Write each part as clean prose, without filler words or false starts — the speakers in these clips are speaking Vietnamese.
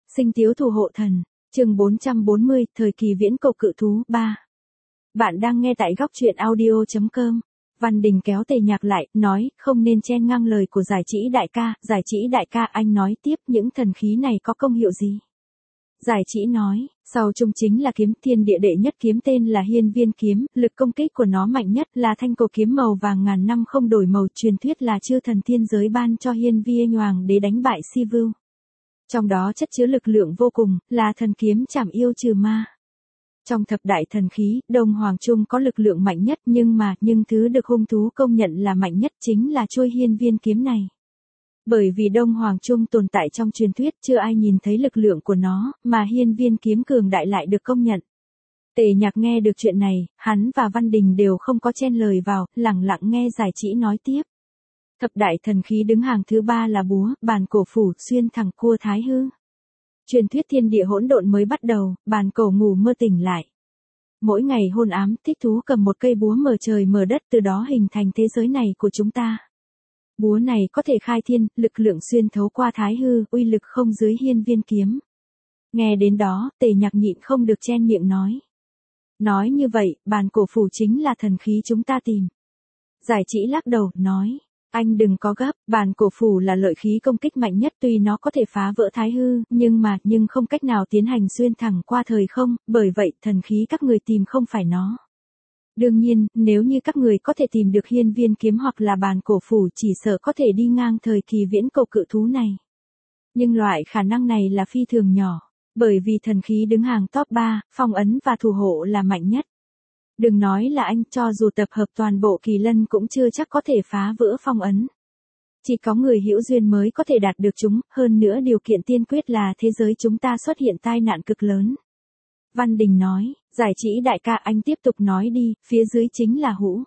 Sinh tiếu thủ hộ thần, chương 440, thời kỳ viễn cổ cự thú 3. Bạn đang nghe tại góc truyện audio.com. Văn Đình kéo Tề Nhạc lại, nói, không nên chen ngang lời của Giải Trĩ đại ca anh nói tiếp những thần khí này có công hiệu gì? Giải Trĩ nói, sau trung chính là kiếm thiên địa đệ nhất kiếm tên là Hiên Viên kiếm, lực công kích của nó mạnh nhất là thanh cổ kiếm màu vàng ngàn năm không đổi màu, truyền thuyết là chư thần thiên giới ban cho Hiên Viên Hoàng đế đánh bại Si Vưu. Trong đó chất chứa lực lượng vô cùng, là thần kiếm trảm yêu trừ ma. Trong thập đại thần khí, Đông Hoàng Trung có lực lượng mạnh nhất nhưng thứ được hung thú công nhận là mạnh nhất chính là chuôi Hiên Viên kiếm này. Bởi vì Đông Hoàng Trung tồn tại trong truyền thuyết chưa ai nhìn thấy lực lượng của nó, mà Hiên Viên kiếm cường đại lại được công nhận. Tề Nhạc nghe được chuyện này, hắn và Văn Đình đều không có chen lời vào, lặng lặng nghe Giải Trĩ nói tiếp. Thập đại thần khí đứng hàng thứ 3 là búa, bàn cổ phủ, xuyên thẳng cua thái hư. Truyền thuyết thiên địa hỗn độn mới bắt đầu, bàn cổ ngủ mơ tỉnh lại. Mỗi ngày hôn ám, thích thú cầm một cây búa mở trời mở đất, từ đó hình thành thế giới này của chúng ta. Búa này có thể khai thiên, lực lượng xuyên thấu qua thái hư, uy lực không dưới Hiên Viên kiếm. Nghe đến đó, Tề Nhạc nhịn không được chen miệng nói. Nói như vậy, bàn cổ phủ chính là thần khí chúng ta tìm. Giải Trĩ lắc đầu, nói. Anh đừng có gấp, bàn cổ phủ là lợi khí công kích mạnh nhất, tuy nó có thể phá vỡ thái hư, nhưng không cách nào tiến hành xuyên thẳng qua thời không, bởi vậy thần khí các người tìm không phải nó. Đương nhiên, nếu như các người có thể tìm được Hiên Viên kiếm hoặc là bàn cổ phủ chỉ sợ có thể đi ngang thời kỳ viễn cổ cự thú này. Nhưng loại khả năng này là phi thường nhỏ, bởi vì thần khí đứng hàng top 3, phong ấn và thủ hộ là mạnh nhất. Đừng nói là anh, cho dù tập hợp toàn bộ kỳ lân cũng chưa chắc có thể phá vỡ phong ấn. Chỉ có người hữu duyên mới có thể đạt được chúng, hơn nữa điều kiện tiên quyết là thế giới chúng ta xuất hiện tai nạn cực lớn. Văn Đình nói, Giải Trĩ đại ca anh tiếp tục nói đi, phía dưới chính là hũ.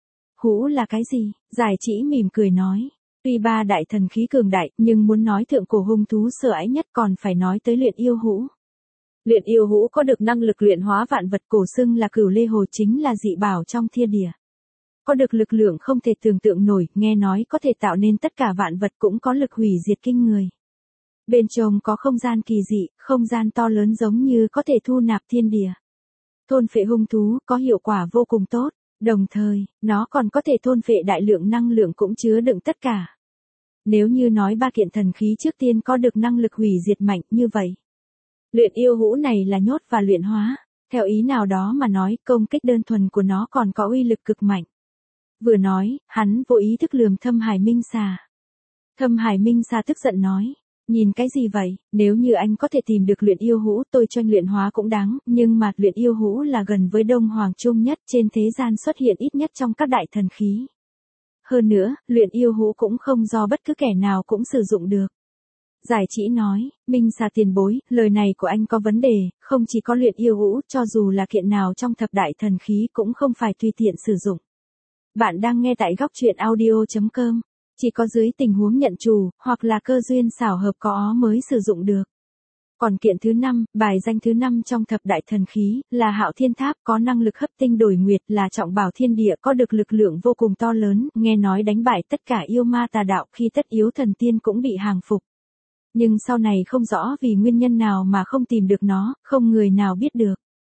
Hũ là cái gì? Giải Trĩ mỉm cười nói, tuy 3 đại thần khí cường đại, nhưng muốn nói thượng cổ hung thú sợ ái nhất còn phải nói tới luyện yêu hũ. Luyện yêu hũ có được năng lực luyện hóa vạn vật, cổ xưng là Cửu Lê Hồ, chính là dị bảo trong thiên địa. Có được lực lượng không thể tưởng tượng nổi, nghe nói có thể tạo nên tất cả vạn vật, cũng có lực hủy diệt kinh người. Bên trong có không gian kỳ dị, không gian to lớn giống như có thể thu nạp thiên địa. Thôn phệ hung thú có hiệu quả vô cùng tốt, đồng thời, nó còn có thể thôn phệ đại lượng năng lượng cũng chứa đựng tất cả. Nếu như nói 3 kiện thần khí trước tiên có được năng lực hủy diệt mạnh như vậy. Luyện yêu hũ này là nhốt và luyện hóa, theo ý nào đó mà nói, công kích đơn thuần của nó còn có uy lực cực mạnh. Vừa nói, hắn vô ý thức lườm Thâm Hải Minh Xà. Thâm Hải Minh Xà tức giận nói, nhìn cái gì vậy, nếu như anh có thể tìm được luyện yêu hũ tôi cho anh luyện hóa cũng đáng, nhưng mà luyện yêu hũ là gần với Đông Hoàng Trung nhất trên thế gian, xuất hiện ít nhất trong các đại thần khí. Hơn nữa, luyện yêu hũ cũng không do bất cứ kẻ nào cũng sử dụng được. Giải Trĩ nói, Minh Xà tiền bối, lời này của anh có vấn đề, không chỉ có luyện yêu hũ, cho dù là kiện nào trong thập đại thần khí cũng không phải tùy tiện sử dụng. Bạn đang nghe tại góc truyện audio.com, chỉ có dưới tình huống nhận chủ, hoặc là cơ duyên xảo hợp có mới sử dụng được. Còn kiện thứ 5, bài danh thứ 5 trong thập đại thần khí, là Hạo Thiên Tháp, có năng lực hấp tinh đổi nguyệt, là trọng bảo thiên địa, có được lực lượng vô cùng to lớn, nghe nói đánh bại tất cả yêu ma tà đạo, khi tất yếu thần tiên cũng bị hàng phục. Nhưng sau này không rõ vì nguyên nhân nào mà không tìm được nó, không người nào biết được.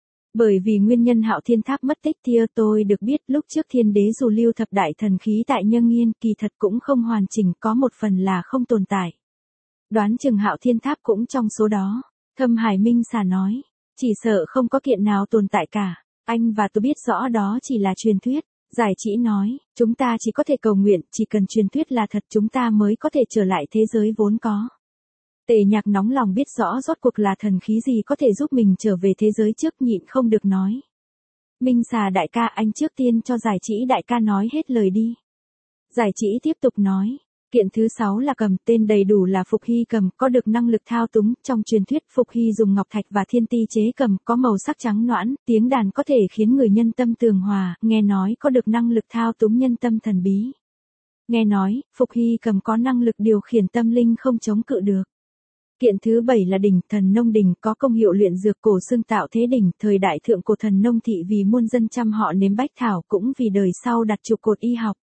Bởi vì nguyên nhân Hạo Thiên Tháp mất tích kia, tôi được biết lúc trước Thiên Đế dù lưu thập đại thần khí tại Nhân Nghiên, kỳ thật cũng không hoàn chỉnh, có một phần là không tồn tại. Đoán chừng Hạo Thiên Tháp cũng trong số đó. Thâm Hải Minh Xà nói, chỉ sợ không có kiện nào tồn tại cả, anh và tôi biết rõ đó chỉ là truyền thuyết. Giải Trĩ nói, chúng ta chỉ có thể cầu nguyện, chỉ cần truyền thuyết là thật chúng ta mới có thể trở lại thế giới vốn có. Tề Nhạc nóng lòng biết rõ rốt cuộc là thần khí gì có thể giúp mình trở về thế giới trước, nhịn không được nói. Minh Xà đại ca, anh trước tiên cho Giải Trĩ đại ca nói hết lời đi. Giải Trĩ tiếp tục nói, kiện thứ 6 là cầm, tên đầy đủ là Phục Hy cầm, có được năng lực thao túng, trong truyền thuyết Phục Hy dùng ngọc thạch và thiên ti chế cầm, có màu sắc trắng nõn, tiếng đàn có thể khiến người nhân tâm tường hòa, nghe nói có được năng lực thao túng nhân tâm thần bí. Nghe nói, Phục Hy cầm có năng lực điều khiển tâm linh không chống cự được. Kiện thứ 7 là đỉnh, thần nông đỉnh, có công hiệu luyện dược, cổ xương tạo thế đỉnh, thời đại thượng cổ thần nông thị vì muôn dân chăm họ nếm bách thảo, cũng vì đời sau đặt trụ cột y học.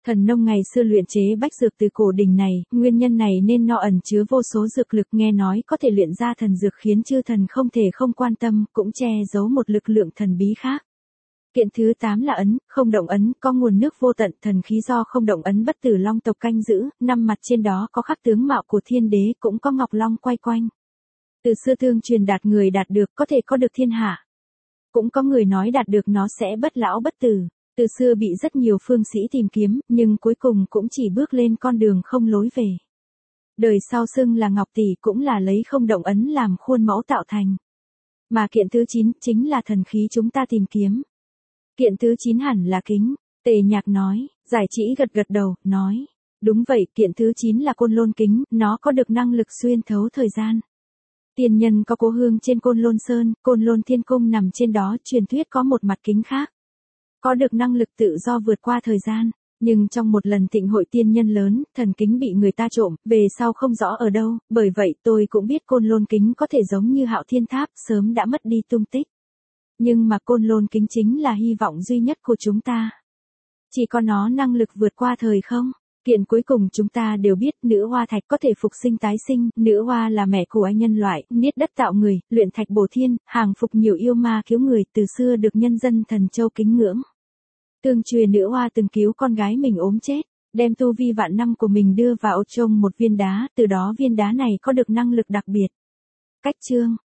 Thần nông ngày xưa luyện chế bách dược từ cổ đỉnh này, nguyên nhân này nên nó ẩn chứa vô số dược lực, nghe nói có thể luyện ra thần dược khiến chư thần không thể không quan tâm, cũng che giấu một lực lượng thần bí khác. Kiện thứ 8 là ấn, không động ấn, có nguồn nước vô tận, thần khí do không động ấn bất tử long tộc canh giữ, 5 mặt trên đó có khắc tướng mạo của thiên đế, cũng có ngọc long quay quanh. Từ xưa tương truyền đạt người đạt được có thể có được thiên hạ. Cũng có người nói đạt được nó sẽ bất lão bất tử. Từ xưa bị rất nhiều phương sĩ tìm kiếm, nhưng cuối cùng cũng chỉ bước lên con đường không lối về. Đời sau xưng là ngọc tỷ cũng là lấy không động ấn làm khuôn mẫu tạo thành. Mà kiện thứ 9 chính là thần khí chúng ta tìm kiếm. Kiện thứ 9 hẳn là kính. Tề Nhạc nói, Giải Chỉ gật gật đầu, nói. Đúng vậy, kiện thứ 9 là Côn Lôn kính, nó có được năng lực xuyên thấu thời gian. Tiên nhân có cố hương trên Côn Lôn Sơn, Côn Lôn Thiên Cung nằm trên đó, truyền thuyết có một mặt kính khác. Có được năng lực tự do vượt qua thời gian, nhưng trong một lần thịnh hội tiên nhân lớn, thần kính bị người ta trộm, về sau không rõ ở đâu, bởi vậy tôi cũng biết Côn Lôn kính có thể giống như Hạo Thiên Tháp, sớm đã mất đi tung tích. Nhưng mà Côn Lôn kính chính là hy vọng duy nhất của chúng ta. Chỉ có nó năng lực vượt qua thời không. Kiện cuối cùng chúng ta đều biết nữ hoa thạch có thể phục sinh tái sinh, nữ hoa là mẹ của nhân loại, niết đất tạo người, luyện thạch bổ thiên, hàng phục nhiều yêu ma cứu người, từ xưa được nhân dân Thần Châu kính ngưỡng. Tương truyền nữ hoa từng cứu con gái mình ốm chết, đem tu vi vạn năm của mình đưa vào trong một viên đá, từ đó viên đá này có được năng lực đặc biệt. Cách chương